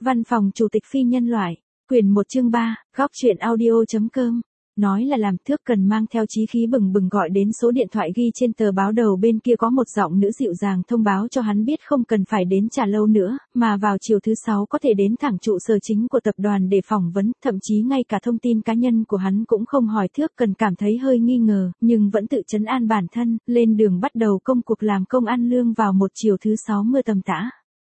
Văn phòng chủ tịch phi nhân loại, quyển 1 chương 3, góc truyện audio.com. Nói là làm, Thước Cần mang theo chí khí bừng bừng gọi đến số điện thoại ghi trên tờ báo đầu bên kia, có một giọng nữ dịu dàng thông báo cho hắn biết không cần phải đến Trà Lâu nữa, mà vào chiều thứ 6 có thể đến thẳng trụ sở chính của tập đoàn để phỏng vấn, thậm chí ngay cả thông tin cá nhân của hắn cũng không hỏi. Thước Cần cảm thấy hơi nghi ngờ, nhưng vẫn tự trấn an bản thân, lên đường bắt đầu công cuộc làm công ăn lương vào một chiều thứ 6 mưa tầm tã.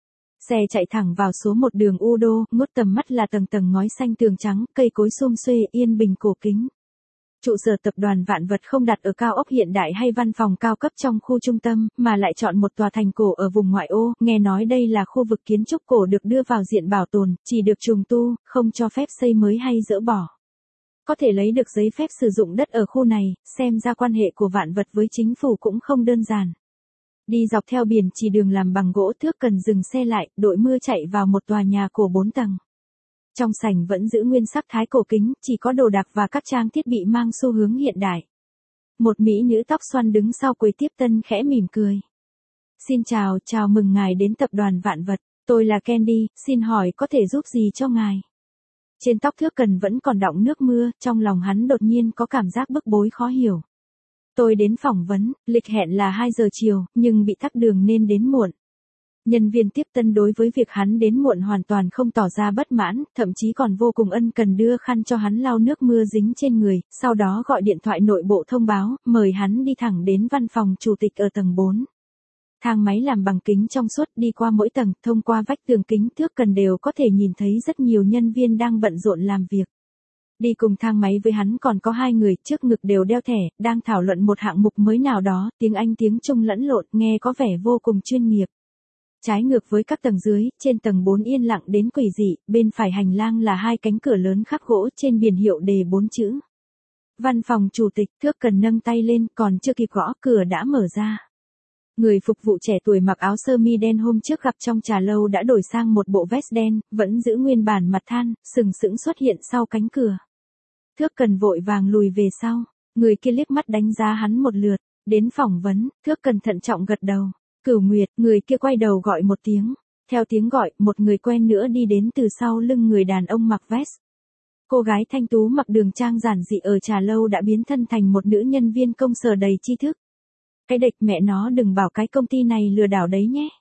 Xe chạy thẳng vào số 1 đường U Đô, ngút tầm mắt là tầng tầng ngói xanh tường trắng, cây cối sum xuê, yên bình cổ kính. Trụ sở tập đoàn Vạn Vật không đặt ở cao ốc hiện đại hay văn phòng cao cấp trong khu trung tâm, mà lại chọn một tòa thành cổ ở vùng ngoại ô. Nghe nói đây là khu vực kiến trúc cổ được đưa vào diện bảo tồn, chỉ được trùng tu, không cho phép xây mới hay dỡ bỏ. Có thể lấy được giấy phép sử dụng đất ở khu này, xem ra quan hệ của Vạn Vật với chính phủ cũng không đơn giản. Đi dọc theo biển chỉ đường làm bằng gỗ, Thước Cần dừng xe lại, đội mưa chạy vào một tòa nhà cổ 4 tầng. Trong sảnh vẫn giữ nguyên sắc thái cổ kính, chỉ có đồ đạc và các trang thiết bị mang xu hướng hiện đại. Một mỹ nữ tóc xoăn đứng sau quầy tiếp tân khẽ mỉm cười. Xin chào, chào mừng ngài đến tập đoàn Vạn Vật, tôi là Candy, xin hỏi có thể giúp gì cho ngài? Trên tóc Thước Cần vẫn còn đọng nước mưa, trong lòng hắn đột nhiên có cảm giác bức bối khó hiểu. Tôi đến phỏng vấn, lịch hẹn là 2 giờ chiều, nhưng bị tắc đường nên đến muộn. Nhân viên tiếp tân đối với việc hắn đến muộn hoàn toàn không tỏ ra bất mãn, thậm chí còn vô cùng ân cần đưa khăn cho hắn lau nước mưa dính trên người, sau đó gọi điện thoại nội bộ thông báo, mời hắn đi thẳng đến văn phòng chủ tịch ở tầng 4. Thang máy làm bằng kính trong suốt, đi qua mỗi tầng, thông qua vách tường kính Thước Cần đều có thể nhìn thấy rất nhiều nhân viên đang bận rộn làm việc. Đi cùng thang máy với hắn còn có 2 người, trước ngực đều đeo thẻ, đang thảo luận một hạng mục mới nào đó, tiếng Anh tiếng Trung lẫn lộn, nghe có vẻ vô cùng chuyên nghiệp. Trái ngược với các tầng dưới, trên tầng 4 yên lặng đến quỷ dị, bên phải hành lang là 2 cánh cửa lớn khắc gỗ, trên biển hiệu đề 4 chữ. Văn phòng chủ tịch. Thước Cần nâng tay lên, còn chưa kịp gõ, cửa đã mở ra. Người phục vụ trẻ tuổi mặc áo sơ mi đen hôm trước gặp trong Trà Lâu đã đổi sang một bộ vest đen, vẫn giữ nguyên bản mặt than, sừng sững xuất hiện sau cánh cửa. Thước Cần vội vàng lùi về sau, người kia liếc mắt đánh giá hắn một lượt, đến phỏng vấn. Thước Cần thận trọng gật đầu. Cửu Nguyệt. Người kia quay đầu gọi một tiếng, theo tiếng gọi, một người quen nữa đi đến từ sau lưng người đàn ông mặc vest. Cô gái thanh tú mặc đường trang giản dị ở Trà Lâu đã biến thân thành một nữ nhân viên công sở đầy tri thức. Cái địch mẹ nó, đừng bảo cái công ty này lừa đảo đấy nhé.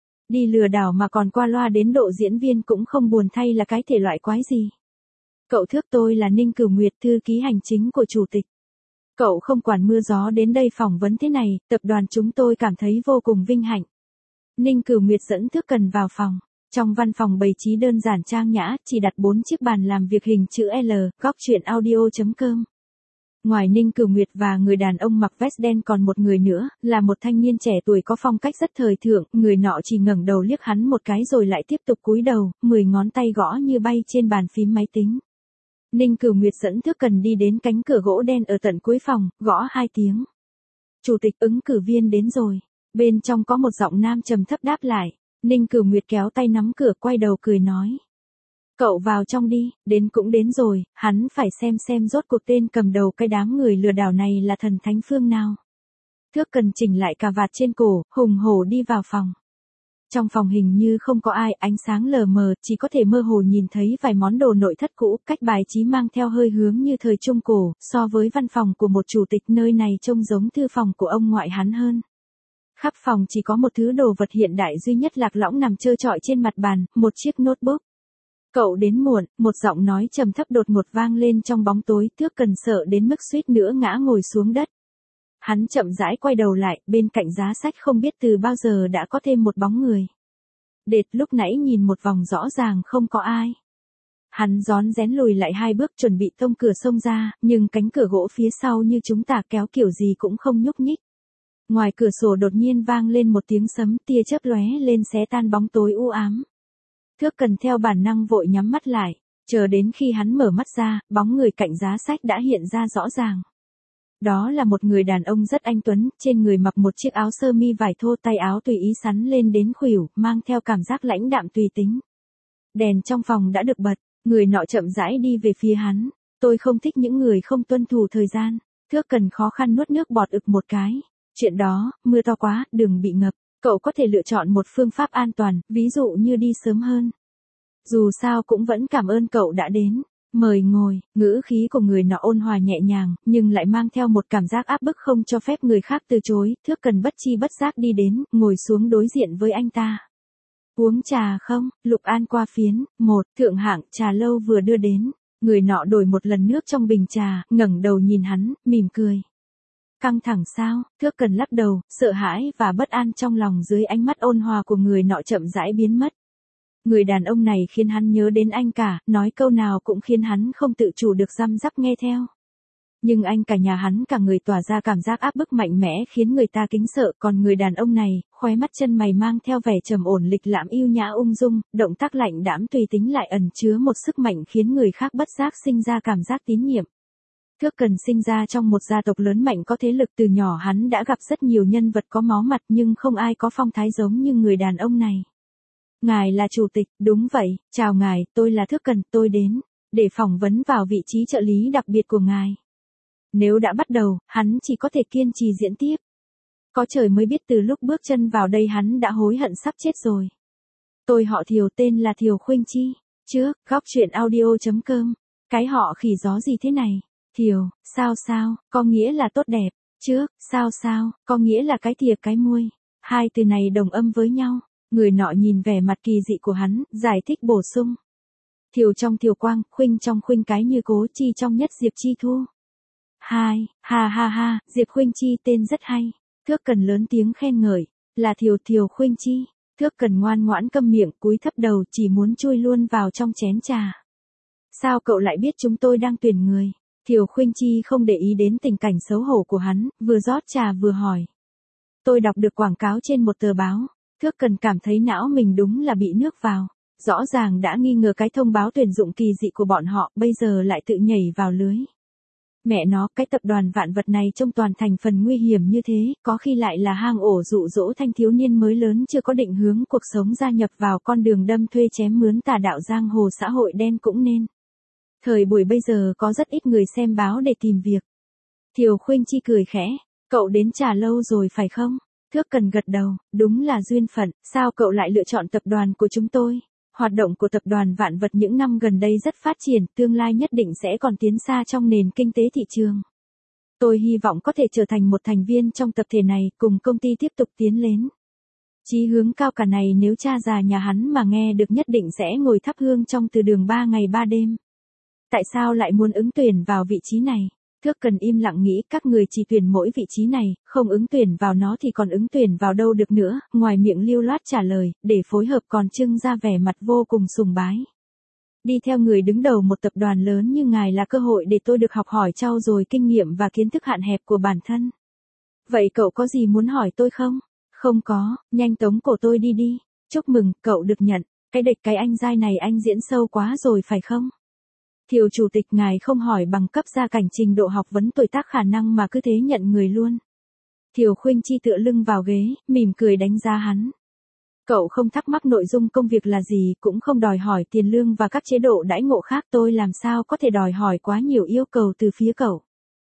Đi lừa đảo mà còn qua loa đến độ diễn viên cũng không buồn thay là cái thể loại quái gì. Cậu Thước, tôi là Ninh Cửu Nguyệt, thư ký hành chính của chủ tịch. Cậu không quản mưa gió đến đây phỏng vấn thế này, tập đoàn chúng tôi cảm thấy vô cùng vinh hạnh. Ninh Cửu Nguyệt dẫn Thước Cần vào phòng. Trong văn phòng bày trí đơn giản trang nhã, chỉ đặt 4 chiếc bàn làm việc hình chữ L, góc truyện audio.com. Ngoài Ninh Cửu Nguyệt và người đàn ông mặc vest đen còn một người nữa, là một thanh niên trẻ tuổi có phong cách rất thời thượng, người nọ chỉ ngẩng đầu liếc hắn một cái rồi lại tiếp tục cúi đầu, 10 ngón tay gõ như bay trên bàn phím máy tính. Ninh Cửu Nguyệt dẫn Thước Cần đi đến cánh cửa gỗ đen ở tận cuối phòng, gõ 2 tiếng. Chủ tịch, ứng cử viên đến rồi. Bên trong có một giọng nam trầm thấp đáp lại. Ninh Cửu Nguyệt kéo tay nắm cửa, quay đầu cười nói. Cậu vào trong đi, đến cũng đến rồi, hắn phải xem rốt cuộc tên cầm đầu cái đám người lừa đảo này là thần thánh phương nào. Thước Cần chỉnh lại cà vạt trên cổ, hùng hổ đi vào phòng. Trong phòng hình như không có ai, ánh sáng lờ mờ, chỉ có thể mơ hồ nhìn thấy vài món đồ nội thất cũ, cách bài trí mang theo hơi hướng như thời Trung Cổ, so với văn phòng của một chủ tịch nơi này trông giống thư phòng của ông ngoại hắn hơn. Khắp phòng chỉ có một thứ đồ vật hiện đại duy nhất lạc lõng nằm trơ trọi trên mặt bàn, một chiếc notebook. Cậu đến muộn, một giọng nói trầm thấp đột ngột vang lên trong bóng tối, Thước Cần sợ đến mức suýt nữa ngã ngồi xuống đất. Hắn chậm rãi quay đầu lại, bên cạnh giá sách không biết từ bao giờ đã có thêm một bóng người. Đệt, lúc nãy nhìn một vòng rõ ràng không có ai. Hắn rón rén lùi lại 2 bước chuẩn bị tông cửa xông ra, nhưng cánh cửa gỗ phía sau như chúng ta kéo kiểu gì cũng không nhúc nhích. Ngoài cửa sổ đột nhiên vang lên một tiếng sấm, tia chớp lóe lên xé tan bóng tối u ám. Thước Cần theo bản năng vội nhắm mắt lại, chờ đến khi hắn mở mắt ra, bóng người cạnh giá sách đã hiện ra rõ ràng. Đó là một người đàn ông rất anh tuấn, trên người mặc một chiếc áo sơ mi vải thô, tay áo tùy ý sắn lên đến khuỷu, mang theo cảm giác lãnh đạm tùy tính. Đèn trong phòng đã được bật, người nọ chậm rãi đi về phía hắn. Tôi không thích những người không tuân thủ thời gian. Thước Cần khó khăn nuốt nước bọt ực một cái. Chuyện đó, mưa to quá, đừng bị ngập. Cậu có thể lựa chọn một phương pháp an toàn, ví dụ như đi sớm hơn. Dù sao cũng vẫn cảm ơn cậu đã đến. Mời ngồi, ngữ khí của người nọ ôn hòa nhẹ nhàng, nhưng lại mang theo một cảm giác áp bức không cho phép người khác từ chối. Thước Cần bất chi bất giác đi đến, ngồi xuống đối diện với anh ta. Uống trà không? Lục An qua phiến, một thượng hạng trà lâu vừa đưa đến. Người nọ đổi một lần nước trong bình trà, ngẩng đầu nhìn hắn, mỉm cười. Căng thẳng sao? Thước Cần lắc đầu, sợ hãi và bất an trong lòng dưới ánh mắt ôn hòa của người nọ chậm rãi biến mất. Người đàn ông này khiến hắn nhớ đến anh cả, nói câu nào cũng khiến hắn không tự chủ được răm rắp nghe theo. Nhưng anh cả nhà hắn cả người tỏa ra cảm giác áp bức mạnh mẽ khiến người ta kính sợ, còn người đàn ông này, khóe mắt chân mày mang theo vẻ trầm ổn lịch lãm yêu nhã ung dung, động tác lạnh đãm tùy tính lại ẩn chứa một sức mạnh khiến người khác bất giác sinh ra cảm giác tín nhiệm. Thước Cần sinh ra trong một gia tộc lớn mạnh có thế lực, từ nhỏ hắn đã gặp rất nhiều nhân vật có máu mặt nhưng không ai có phong thái giống như người đàn ông này. Ngài là chủ tịch, đúng vậy, chào ngài, tôi là Thước Cần, tôi đến để phỏng vấn vào vị trí trợ lý đặc biệt của ngài. Nếu đã bắt đầu, hắn chỉ có thể kiên trì diễn tiếp. Có trời mới biết từ lúc bước chân vào đây hắn đã hối hận sắp chết rồi. Tôi họ Thiều, tên là Thiều Khuynh Chi. Trước, góc truyện audio.com. Cái họ khỉ gió gì thế này? Thiều, sao, có nghĩa là tốt đẹp. Trước, sao, có nghĩa là cái thìa cái muôi. Hai từ này đồng âm với nhau. Người nọ nhìn vẻ mặt kỳ dị của hắn, giải thích bổ sung. Thiều trong Thiều Quang, Khuynh trong Khuynh cái như Cố, Chi trong nhất Diệp Chi Thu. Hai, ha, Diệp Khuynh Chi tên rất hay. Thước Cần lớn tiếng khen ngợi, là Thiều Khuynh Chi. Thước Cần ngoan ngoãn câm miệng, cúi thấp đầu chỉ muốn chui luôn vào trong chén trà. Sao cậu lại biết chúng tôi đang tuyển người? Thiều Khuynh Chi không để ý đến tình cảnh xấu hổ của hắn, vừa rót trà vừa hỏi. Tôi đọc được quảng cáo trên một tờ báo. Thước Cần cảm thấy não mình đúng là bị nước vào. Rõ ràng đã nghi ngờ cái thông báo tuyển dụng kỳ dị của bọn họ, bây giờ lại tự nhảy vào lưới. Mẹ nó, cái tập đoàn Vạn Vật này trông toàn thành phần nguy hiểm như thế, có khi lại là hang ổ dụ dỗ thanh thiếu niên mới lớn chưa có định hướng cuộc sống gia nhập vào con đường đâm thuê chém mướn tà đạo giang hồ xã hội đen cũng nên. Thời buổi bây giờ có rất ít người xem báo để tìm việc. Thiều Khuynh Chi cười khẽ, cậu đến Trà Lâu rồi phải không? Thước Cần gật đầu, đúng là duyên phận, sao cậu lại lựa chọn tập đoàn của chúng tôi? Hoạt động của tập đoàn Vạn Vật những năm gần đây rất phát triển, tương lai nhất định sẽ còn tiến xa trong nền kinh tế thị trường. Tôi hy vọng có thể trở thành một thành viên trong tập thể này, cùng công ty tiếp tục tiến lên. Chí hướng cao cả này nếu cha già nhà hắn mà nghe được nhất định sẽ ngồi thắp hương trong từ đường 3 ngày 3 đêm. Tại sao lại muốn ứng tuyển vào vị trí này? Thước Cần im lặng nghĩ các người chỉ tuyển mỗi vị trí này, không ứng tuyển vào nó thì còn ứng tuyển vào đâu được nữa, ngoài miệng lưu loát trả lời, để phối hợp còn trưng ra vẻ mặt vô cùng sùng bái. Đi theo người đứng đầu một tập đoàn lớn như ngài là cơ hội để tôi được học hỏi trau dồi kinh nghiệm và kiến thức hạn hẹp của bản thân. Vậy cậu có gì muốn hỏi tôi không? Không có, nhanh tống cổ tôi đi. Chúc mừng, cậu được nhận. Cái địch cái anh giai này anh diễn sâu quá rồi phải không? Thiều chủ tịch, ngài không hỏi bằng cấp gia cảnh trình độ học vấn tuổi tác khả năng mà cứ thế nhận người luôn. Thiều Khuynh Chi tựa lưng vào ghế, mỉm cười đánh giá hắn. Cậu không thắc mắc nội dung công việc là gì, cũng không đòi hỏi tiền lương và các chế độ đãi ngộ khác, tôi làm sao có thể đòi hỏi quá nhiều yêu cầu từ phía cậu.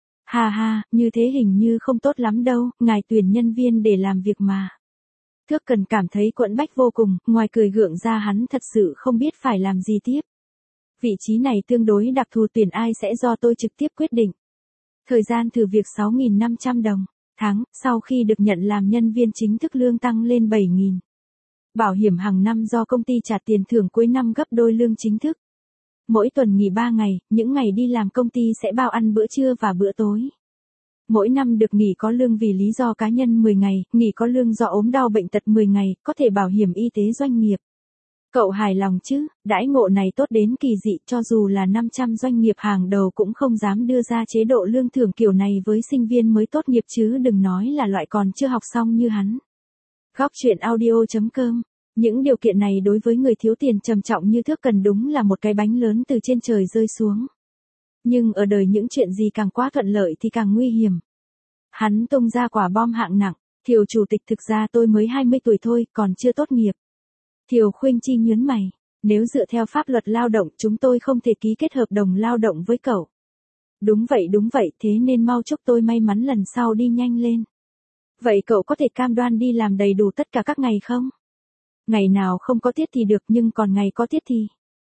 Ha, như thế hình như không tốt lắm đâu, ngài tuyển nhân viên để làm việc mà. Thước Cần cảm thấy quẫn bách vô cùng, ngoài cười gượng ra hắn thật sự không biết phải làm gì tiếp. Vị trí này tương đối đặc thù, tuyển ai sẽ do tôi trực tiếp quyết định. Thời gian thử việc 6.500 đồng tháng, sau khi được nhận làm nhân viên chính thức lương tăng lên 7.000. Bảo hiểm hàng năm do công ty trả tiền thưởng cuối năm gấp đôi lương chính thức. Mỗi tuần nghỉ 3 ngày, những ngày đi làm công ty sẽ bao ăn bữa trưa và bữa tối. Mỗi năm được nghỉ có lương vì lý do cá nhân 10 ngày, nghỉ có lương do ốm đau bệnh tật 10 ngày, có thể bảo hiểm y tế doanh nghiệp. Cậu hài lòng chứ, đãi ngộ này tốt đến kỳ dị, cho dù là 500 doanh nghiệp hàng đầu cũng không dám đưa ra chế độ lương thưởng kiểu này với sinh viên mới tốt nghiệp chứ đừng nói là loại còn chưa học xong như hắn. Góc truyện audio.com. Những điều kiện này đối với người thiếu tiền trầm trọng như Thước Cần đúng là một cái bánh lớn từ trên trời rơi xuống. Nhưng ở đời những chuyện gì càng quá thuận lợi thì càng nguy hiểm. Hắn tung ra quả bom hạng nặng, Thiều chủ tịch, thực ra tôi mới 20 tuổi thôi, còn chưa tốt nghiệp. Thiều Khuynh Chi nhướng mày, nếu dựa theo pháp luật lao động chúng tôi không thể ký kết hợp đồng lao động với cậu. Đúng vậy, thế nên mau chúc tôi may mắn lần sau đi nhanh lên. Vậy cậu có thể cam đoan đi làm đầy đủ tất cả các ngày không? Ngày nào không có tiết thì được nhưng còn ngày có tiết thì...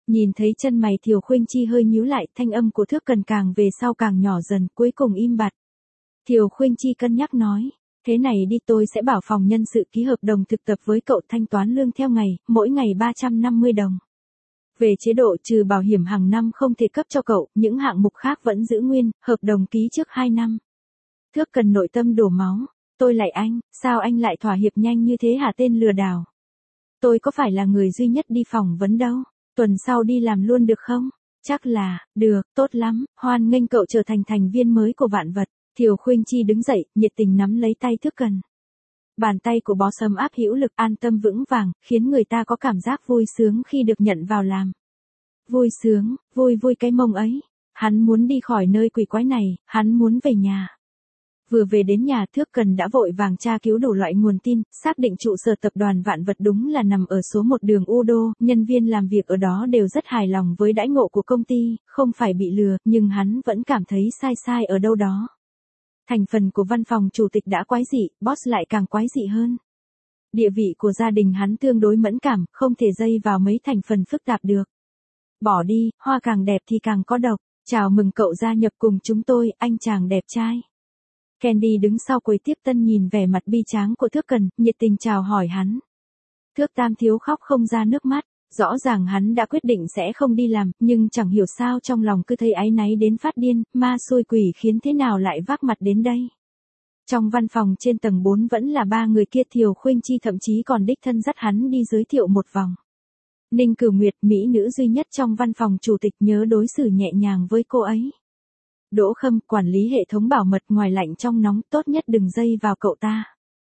Nhìn thấy chân mày Thiều Khuynh Chi hơi nhíu lại, thanh âm của Thước Cần càng về sau càng nhỏ dần, cuối cùng im bặt. Thiều Khuynh Chi cân nhắc nói, thế này đi, tôi sẽ bảo phòng nhân sự ký hợp đồng thực tập với cậu, thanh toán lương theo ngày, mỗi ngày 350 đồng. Về chế độ trừ bảo hiểm hàng năm không thể cấp cho cậu, những hạng mục khác vẫn giữ nguyên, hợp đồng ký trước 2 năm. Thước Cần nội tâm đổ máu, tôi lại anh, sao anh lại thỏa hiệp nhanh như thế hả tên lừa đảo? Tôi có phải là người duy nhất đi phỏng vấn đâu, tuần sau đi làm luôn được không? Chắc là, được, tốt lắm, hoan nghênh cậu trở thành thành viên mới của Vạn Vật. Thiều Khuynh Chi đứng dậy, nhiệt tình nắm lấy tay Thước Cần. Bàn tay của boss ấm áp hữu lực, an tâm vững vàng, khiến người ta có cảm giác vui sướng khi được nhận vào làm. Vui sướng, vui cái mông ấy. Hắn muốn đi khỏi nơi quỷ quái này, hắn muốn về nhà. Vừa về đến nhà, Thước Cần đã vội vàng tra cứu đủ loại nguồn tin, xác định trụ sở tập đoàn Vạn Vật đúng là nằm ở số 1 đường U Đô, nhân viên làm việc ở đó đều rất hài lòng với đãi ngộ của công ty, không phải bị lừa, nhưng hắn vẫn cảm thấy sai ở đâu đó. Thành phần của văn phòng chủ tịch đã quái dị, boss lại càng quái dị hơn. Địa vị của gia đình hắn tương đối mẫn cảm, không thể dây vào mấy thành phần phức tạp được. Bỏ đi, hoa càng đẹp thì càng có độc. Chào mừng cậu gia nhập cùng chúng tôi, anh chàng đẹp trai. Candy đứng sau quầy tiếp tân nhìn vẻ mặt bi tráng của Thước Cần, nhiệt tình chào hỏi hắn. Thước Tam thiếu khóc không ra nước mắt, rõ ràng hắn đã quyết định sẽ không đi làm, nhưng chẳng hiểu sao trong lòng cứ thấy áy náy đến phát điên, ma xui quỷ khiến thế nào lại vác mặt đến đây. Trong văn phòng trên tầng 4 vẫn là 3 người kia, Thiều Khuynh Chi thậm chí còn đích thân dắt hắn đi giới thiệu một vòng. Ninh Cửu Nguyệt, mỹ nữ duy nhất trong văn phòng chủ tịch, nhớ đối xử nhẹ nhàng với cô ấy. Đỗ Khâm, quản lý hệ thống bảo mật, ngoài lạnh trong nóng, tốt nhất đừng dây vào cậu ta.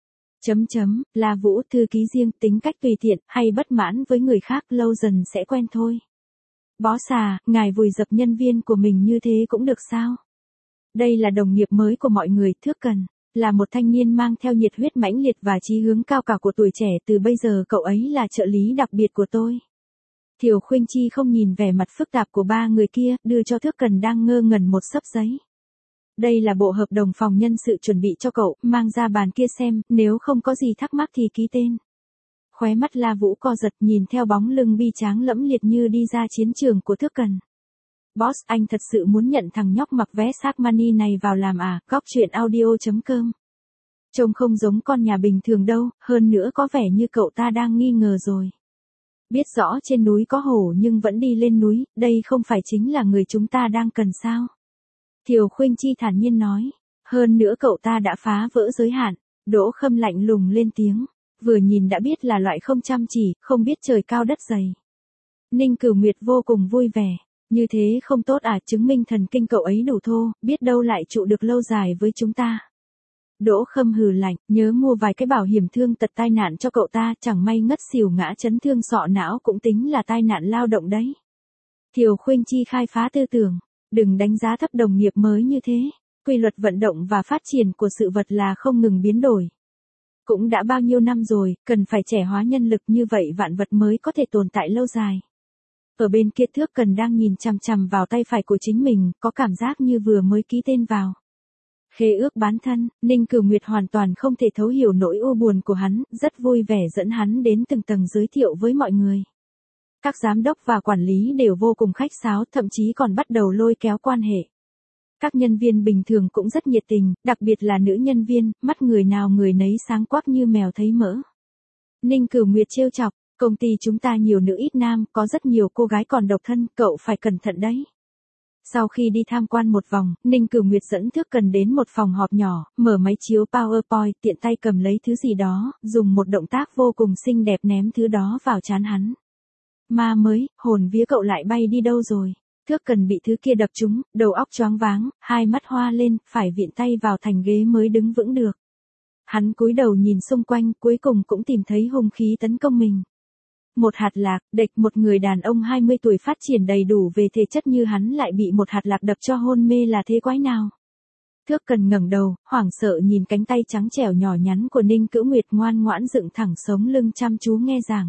La Vũ, thư ký riêng, tính cách tùy tiện, hay bất mãn với người khác, lâu dần sẽ quen thôi. Boss à, ngài vùi dập nhân viên của mình như thế cũng được sao? Đây là đồng nghiệp mới của mọi người. Thước Cần là một thanh niên mang theo nhiệt huyết mãnh liệt và chí hướng cao cả của tuổi trẻ, từ bây giờ cậu ấy là trợ lý đặc biệt của tôi. Thiều Khuynh Chi không nhìn vẻ mặt phức tạp của 3 người kia, đưa cho Thước Cần đang ngơ ngẩn một xấp giấy. Đây là bộ hợp đồng phòng nhân sự chuẩn bị cho cậu, mang ra bàn kia xem, nếu không có gì thắc mắc thì ký tên. Khóe mắt La Vũ co giật, nhìn theo bóng lưng bi tráng lẫm liệt như đi ra chiến trường của Thước Cần. Boss, anh thật sự muốn nhận thằng nhóc mặc vé Sarkmani này vào làm à? Góc truyện audio.com. Trông không giống con nhà bình thường đâu, hơn nữa có vẻ như cậu ta đang nghi ngờ rồi. Biết rõ trên núi có hổ nhưng vẫn đi lên núi, đây không phải chính là người chúng ta đang cần sao? Thiều Khuynh Chi thản nhiên nói. Hơn nữa cậu ta đã phá vỡ giới hạn. Đỗ Khâm lạnh lùng lên tiếng. Vừa nhìn đã biết là loại không chăm chỉ, không biết trời cao đất dày. Ninh Cửu Nguyệt vô cùng vui vẻ. Như thế không tốt à, chứng minh thần kinh cậu ấy đủ thô, biết đâu lại trụ được lâu dài với chúng ta. Đỗ Khâm hừ lạnh, nhớ mua vài cái bảo hiểm thương tật tai nạn cho cậu ta, chẳng may ngất xỉu ngã chấn thương sọ não cũng tính là tai nạn lao động đấy. Thiều Khuynh Chi khai phá tư tưởng, đừng đánh giá thấp đồng nghiệp mới như thế, quy luật vận động và phát triển của sự vật là không ngừng biến đổi. Cũng đã bao nhiêu năm rồi, cần phải trẻ hóa nhân lực, như vậy Vạn Vật mới có thể tồn tại lâu dài. Ở bên kia Thước Cần đang nhìn chằm chằm vào tay phải của chính mình, có cảm giác như vừa mới ký tên vào. Khế ước bán thân, Ninh Cửu Nguyệt hoàn toàn không thể thấu hiểu nỗi u buồn của hắn, rất vui vẻ dẫn hắn đến từng tầng giới thiệu với mọi người. Các giám đốc và quản lý đều vô cùng khách sáo, thậm chí còn bắt đầu lôi kéo quan hệ. Các nhân viên bình thường cũng rất nhiệt tình, đặc biệt là nữ nhân viên, mắt người nào người nấy sáng quắc như mèo thấy mỡ. Ninh Cửu Nguyệt trêu chọc, công ty chúng ta nhiều nữ ít nam, có rất nhiều cô gái còn độc thân, cậu phải cẩn thận đấy. Sau khi đi tham quan một vòng, Ninh Cửu Nguyệt dẫn Thước Cần đến một phòng họp nhỏ, mở máy chiếu PowerPoint, tiện tay cầm lấy thứ gì đó, dùng một động tác vô cùng xinh đẹp ném thứ đó vào trán hắn. Ma mới, hồn vía cậu lại bay đi đâu rồi? Thước Cần bị thứ kia đập trúng, đầu óc choáng váng, hai mắt hoa lên, phải viện tay vào thành ghế mới đứng vững được. Hắn cúi đầu nhìn xung quanh, cuối cùng cũng tìm thấy hung khí tấn công mình. Một hạt lạc, địch, một người đàn ông 20 tuổi phát triển đầy đủ về thể chất như hắn lại bị một hạt lạc đập cho hôn mê là thế quái nào? Thước Cần ngẩng đầu, hoảng sợ nhìn cánh tay trắng trẻo nhỏ nhắn của Ninh Cửu Nguyệt, ngoan ngoãn dựng thẳng sống lưng chăm chú nghe giảng.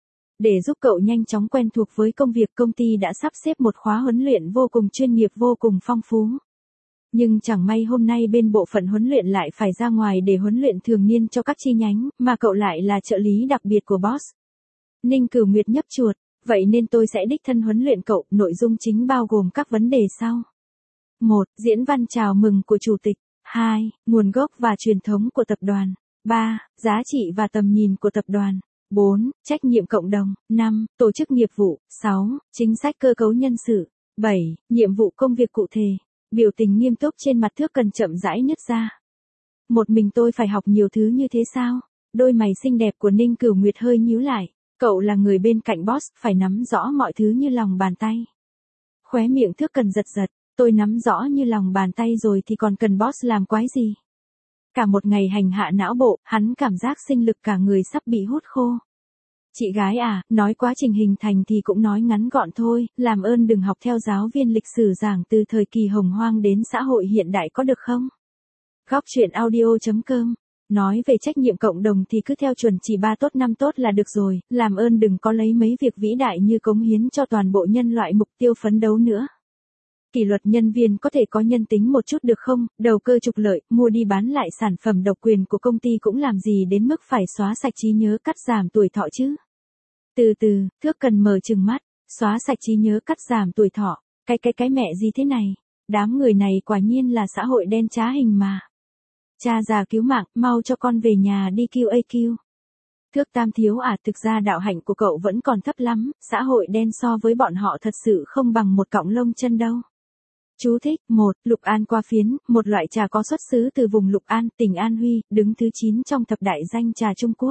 Để giúp cậu nhanh chóng quen thuộc với công việc, công ty đã sắp xếp một khóa huấn luyện vô cùng chuyên nghiệp, vô cùng phong phú. Nhưng chẳng may hôm nay bên bộ phận huấn luyện lại phải ra ngoài để huấn luyện thường niên cho các chi nhánh, mà cậu lại là trợ lý đặc biệt của boss. Ninh Cửu Nguyệt nhấp chuột, Vậy nên tôi sẽ đích thân huấn luyện cậu, nội dung chính bao gồm các vấn đề sau. 1. Diễn văn chào mừng của chủ tịch. 2. Nguồn gốc và truyền thống của tập đoàn. 3. Giá trị và tầm nhìn của tập đoàn. 4. Trách nhiệm cộng đồng. 5. Tổ chức nghiệp vụ. 6. Chính sách cơ cấu nhân sự. 7. Nhiệm vụ công việc cụ thể. Biểu tình nghiêm túc trên mặt thước cần chậm rãi nứt ra. Một mình tôi phải học nhiều thứ như thế sao? Đôi mày xinh đẹp của Ninh Cửu Nguyệt hơi nhíu lại. Cậu là người bên cạnh boss, phải nắm rõ mọi thứ như lòng bàn tay. Khóe miệng thước cần giật giật. Tôi nắm rõ như lòng bàn tay rồi thì còn cần boss làm quái gì? Cả một ngày hành hạ não bộ, hắn cảm giác sinh lực cả người sắp bị hút khô. Chị gái à, nói quá trình hình thành thì cũng nói ngắn gọn thôi, làm ơn đừng học theo giáo viên lịch sử giảng từ thời kỳ hồng hoang đến xã hội hiện đại có được không? Góc truyện audio.com. Nói về trách nhiệm cộng đồng thì cứ theo chuẩn chỉ 3 tốt 5 tốt là được rồi, làm ơn đừng có lấy mấy việc vĩ đại như cống hiến cho toàn bộ nhân loại mục tiêu phấn đấu nữa. Kỷ luật nhân viên có thể có nhân tính một chút được không? Đầu cơ trục lợi, mua đi bán lại sản phẩm độc quyền của công ty cũng làm gì đến mức phải xóa sạch trí nhớ cắt giảm tuổi thọ chứ? Từ từ, thước cần mở trừng mắt, xóa sạch trí nhớ cắt giảm tuổi thọ, cái mẹ gì thế này? Đám người này quả nhiên là xã hội đen trá hình mà. Cha già cứu mạng, mau cho con về nhà đi QAQ. Thước tam thiếu à, thực ra đạo hạnh của cậu vẫn còn thấp lắm, xã hội đen so với bọn họ thật sự không bằng một cọng lông chân đâu. Chú thích. 1. Lục An qua phiến, một loại trà có xuất xứ từ vùng Lục An, tỉnh An Huy, đứng thứ 9 trong thập đại danh trà Trung Quốc.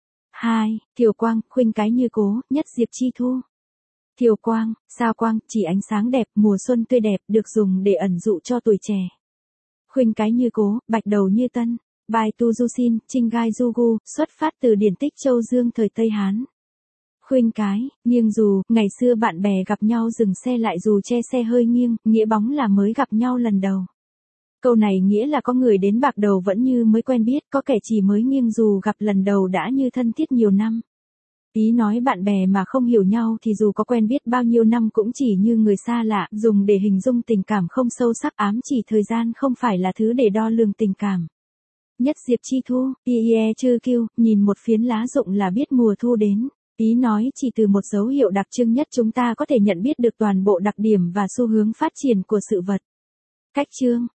2. Thiều quang, khuynh cái như cố, nhất diệp chi thu. Thiều quang, sao quang, chỉ ánh sáng đẹp, mùa xuân tươi đẹp, được dùng để ẩn dụ cho tuổi trẻ. Khuynh cái như cố, bạch đầu như tân. Bài Tu Du Xin, Trinh Gai Du Gu, xuất phát từ điển tích Châu Dương thời Tây Hán. Khuynh cái, nghiêng dù, ngày xưa bạn bè gặp nhau dừng xe lại dù che xe hơi nghiêng, nghĩa bóng là mới gặp nhau lần đầu. Câu này nghĩa là có người đến bạc đầu vẫn như mới quen biết, có kẻ chỉ mới nghiêng dù gặp lần đầu đã như thân thiết nhiều năm. Ý nói bạn bè mà không hiểu nhau thì dù có quen biết bao nhiêu năm cũng chỉ như người xa lạ, dùng để hình dung tình cảm không sâu sắc, ám chỉ thời gian không phải là thứ để đo lường tình cảm. Nhất diệp chi thu, chư kêu, nhìn một phiến lá rụng là biết mùa thu đến. Ý nói chỉ từ một dấu hiệu đặc trưng nhất chúng ta có thể nhận biết được toàn bộ đặc điểm và xu hướng phát triển của sự vật. Cách chương.